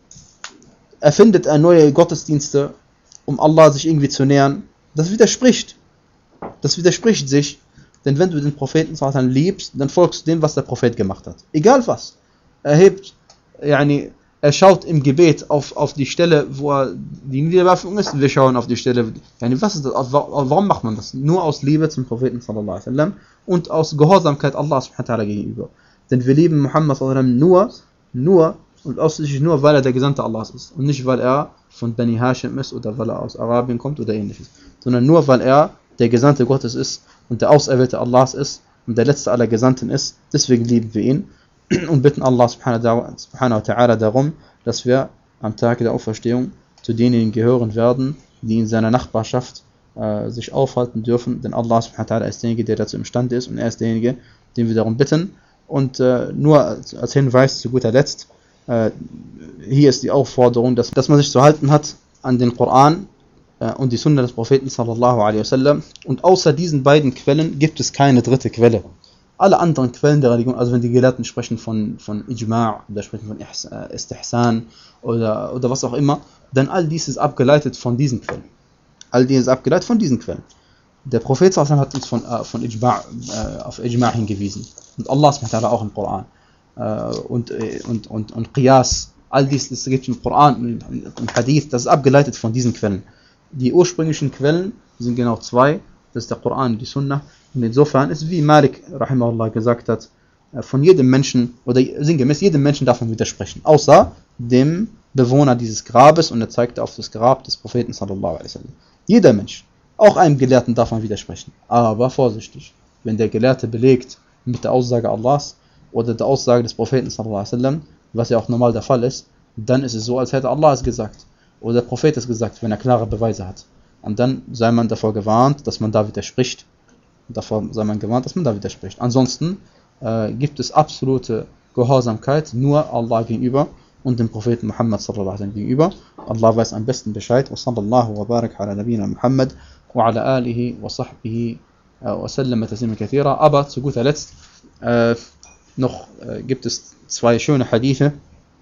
erfindet er neue Gottesdienste, um Allah sich irgendwie zu nähern, das widerspricht. Das widerspricht sich, denn wenn du den Propheten liebst, dann folgst du dem, was der Prophet gemacht hat. Egal was. Er hebt, yani, er schaut im Gebet auf, auf die Stelle, wo er die Niederwerfung ist, wir schauen auf die Stelle, yani, was ist das, warum macht man das? Nur aus Liebe zum Propheten sallallahu alaihi wasallam und aus Gehorsamkeit Allah subhanahu wa ta'ala gegenüber. Denn wir lieben Muhammad sallallahu alaihi wasallam nur, nur und ausschließlich nur, weil er der Gesandte Allahs ist und nicht, weil er von Bani Hashim ist oder weil er aus Arabien kommt oder ähnliches, sondern nur, weil er der Gesandte Gottes ist und der Auserwählte Allahs ist und der letzte aller Gesandten ist. Deswegen lieben wir ihn und bitten Allah subhanahu wa ta'ala darum, dass wir am Tag der Auferstehung zu denjenigen gehören werden, die in seiner Nachbarschaft äh, sich aufhalten dürfen, denn Allah subhanahu wa ta'ala ist derjenige, der dazu imstande ist und er ist derjenige, den wir darum bitten. Und äh, nur als, als Hinweis zu guter Letzt, äh, hier ist die Aufforderung, dass, dass man sich zu halten hat an den Koran äh, und die Sunna des Propheten sallallahu alaihi wasallam, und außer diesen beiden Quellen gibt es keine dritte Quelle. Alle anderen Quellen der Religion, also wenn die Gelehrten sprechen von, von Ijma' oder sprechen von Istihsan oder, oder was auch immer, dann all dies ist abgeleitet von diesen Quellen. All dies ist abgeleitet von diesen Quellen. Der Prophet sallallahu alaihi wasallam hat uns von, von Ijma' äh, auf Ijma' hingewiesen. Und Allah subhanahu wa ta'ala auch im Koran. Äh, und, und, und, und Qiyas, all dies das gibt es im Koran und Hadith, das ist abgeleitet von diesen Quellen. Die ursprünglichen Quellen sind genau zwei, das ist der Koran und die Sunna. Und insofern ist, wie Malik rahimahullah gesagt hat, von jedem Menschen, oder sinngemäß jedem Menschen darf man widersprechen, außer dem Bewohner dieses Grabes, und er zeigte auf das Grab des Propheten sallallahu alaihi wasallam. Jeder Mensch, auch einem Gelehrten darf man widersprechen, aber vorsichtig, wenn der Gelehrte belegt mit der Aussage Allahs oder der Aussage des Propheten sallallahu alaihi wasallam, was ja auch normal der Fall ist, dann ist es so, als hätte Allah es gesagt oder der Prophet es gesagt, wenn er klare Beweise hat. Und dann sei man davor gewarnt, dass man da widerspricht. Davor sei man gewarnt, dass man da widerspricht. Ansonsten äh, gibt es absolute Gehorsamkeit nur Allah gegenüber und dem Propheten Muhammad sallallahu alaihi wasallam gegenüber. Allah weiß am besten Bescheid. Wa sallallahu wa barak ala nabina Muhammad wa ala alihi wa sahbihi wa sallam taslima kathira. Aber zu guter Letzt äh, noch äh, gibt es zwei schöne Hadithe,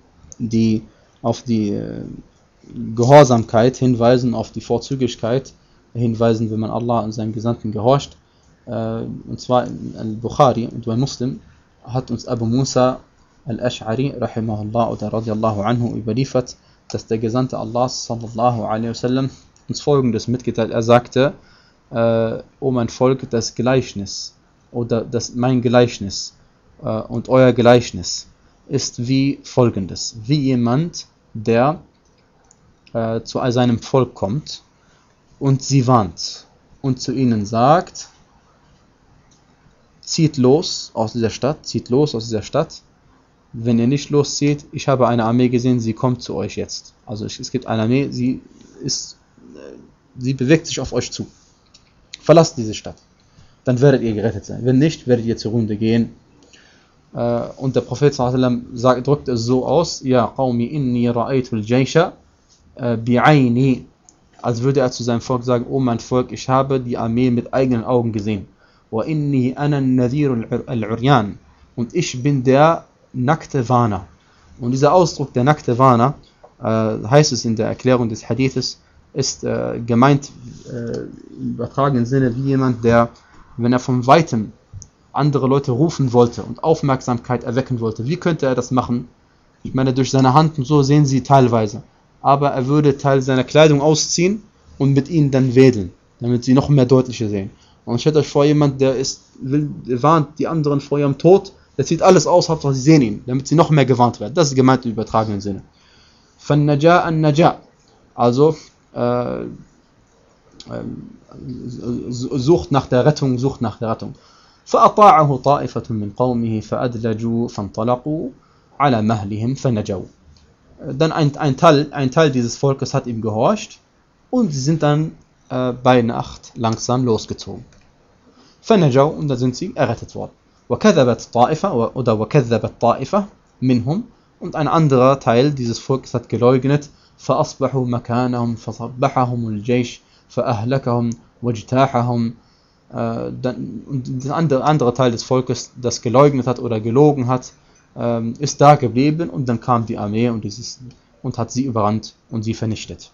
die auf die äh, Gehorsamkeit hinweisen, auf die Vorzüglichkeit hinweisen, wenn man Allah und seinen Gesandten gehorcht. Und zwar Al-Bukhari und bei Muslim hat uns Abu Musa Al-Ash'ari rahimahullah oder radiallahu anhu überliefert, dass der Gesandte Allah sallallahu alaihi wasallam uns Folgendes mitgeteilt. Er sagte, äh, O mein Volk, das Gleichnis oder das, mein Gleichnis und euer Gleichnis ist wie folgendes: Wie jemand, der äh, zu seinem Volk kommt und sie warnt und zu ihnen sagt, zieht los aus dieser Stadt, zieht los aus dieser Stadt. Wenn ihr nicht loszieht, ich habe eine Armee gesehen, sie kommt zu euch jetzt. Also es gibt eine Armee, sie ist, sie bewegt sich auf euch zu. Verlasst diese Stadt. Dann werdet ihr gerettet sein. Wenn nicht, werdet ihr zur Runde gehen. Und der Prophet sallallahu alaihi wasallam sagt, drückt es so aus: Ja, Qawmi inni ra'aytul jaysha bi'ayni. Als würde er zu seinem Volk sagen: Oh mein Volk, ich habe die Armee mit eigenen Augen gesehen. Wa inni ana an-nadhir al-uryan. Und ich bin der nackte Warner. Und dieser Ausdruck, der nackte Warner, äh, heißt es in der Erklärung des Hadithes, ist äh, gemeint äh, im übertragenen Sinne wie jemand, der, wenn er von Weitem andere Leute rufen wollte und Aufmerksamkeit erwecken wollte. Wie könnte er das machen? Ich meine, durch seine Hand und so sehen sie teilweise. Aber er würde Teil seiner Kleidung ausziehen und mit ihnen dann wedeln, damit sie noch mehr deutlicher sehen. Und stellt euch vor, jemand, der ist, will, warnt die anderen vor ihrem Tod, der zieht alles aus, Hauptsache sie sehen ihn, damit sie noch mehr gewarnt werden. Das ist gemeint im übertragenen Sinne. فَالنَّجَاءَ النَّجَاء. Also, äh, äh, sucht nach der Rettung, sucht nach der Rettung. فأطاعه طائفة من قومه فأدلجوا فانطلقوا على مهلهم فنجوا. Dann ein, ein, Teil, ein Teil dieses Volkes hat ihm gehorcht und sie sind dann äh, bei Nacht langsam losgezogen. فنجوا, und dann sind sie errettet worden. وكذبت طائفة oder وكذبت طائفة منهم, und ein anderer Teil dieses Volkes hat geleugnet. فأصبحوا مكانهم فصبحهم الجيش فأهلكهم واجتاحهم. Äh, dann, und der andere, andere Teil des Volkes, das geleugnet hat oder gelogen hat, äh, ist da geblieben, und dann kam die Armee und, dieses, und hat sie überrannt und sie vernichtet.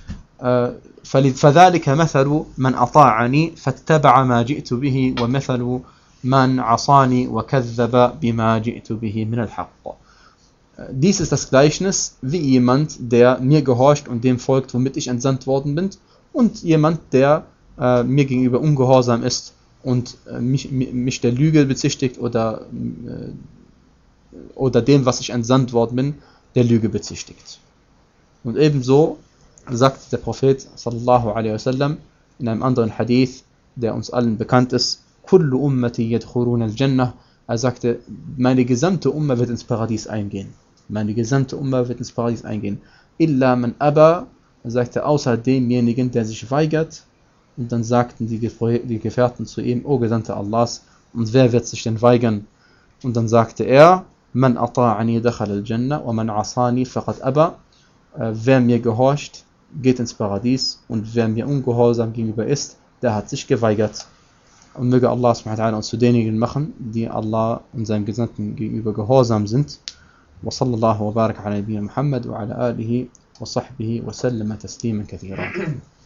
فذلك مثل من أطاعني فاتبع ما جئت به ومثل من عصاني وكذب بما جئت به من الحق. Dies ist das Gleichnis wie jemand, der mir gehorcht und dem folgt, womit ich entsandt worden bin, und jemand, der äh, mir gegenüber ungehorsam ist und äh, mich, mich der Lüge bezichtigt oder, äh, oder dem, was ich entsandt worden bin, der Lüge bezichtigt. Und ebenso sagt der Prophet sallallahu alaihi wasallam in einem anderen Hadith, der uns allen bekannt ist: Kullu ummati yadkhuluna al-Jannah. Er sagte, meine gesamte Umma wird ins Paradies eingehen. Meine gesamte Umma wird ins Paradies eingehen. Illa man aba. Er sagte, außer demjenigen, der sich weigert. Und dann sagten die, die Gefährten zu ihm: O Gesandter Allahs, und wer wird sich denn weigern? Und dann sagte er: Man ata'ani dakhal al-Jannah wa man asani faqad aba. Wer mir gehorcht, geht ins Paradies, und wer mir ungehorsam gegenüber ist, der hat sich geweigert. Und möge Allah subhanahu wa ta'ala uns zu denjenigen machen, die Allah und seinem Gesandten gegenüber gehorsam sind. Wa sallallahu wa baraka ala nabiyyina Muhammad wa ala alihi wa sahbihi wa sallama tasliman kathira.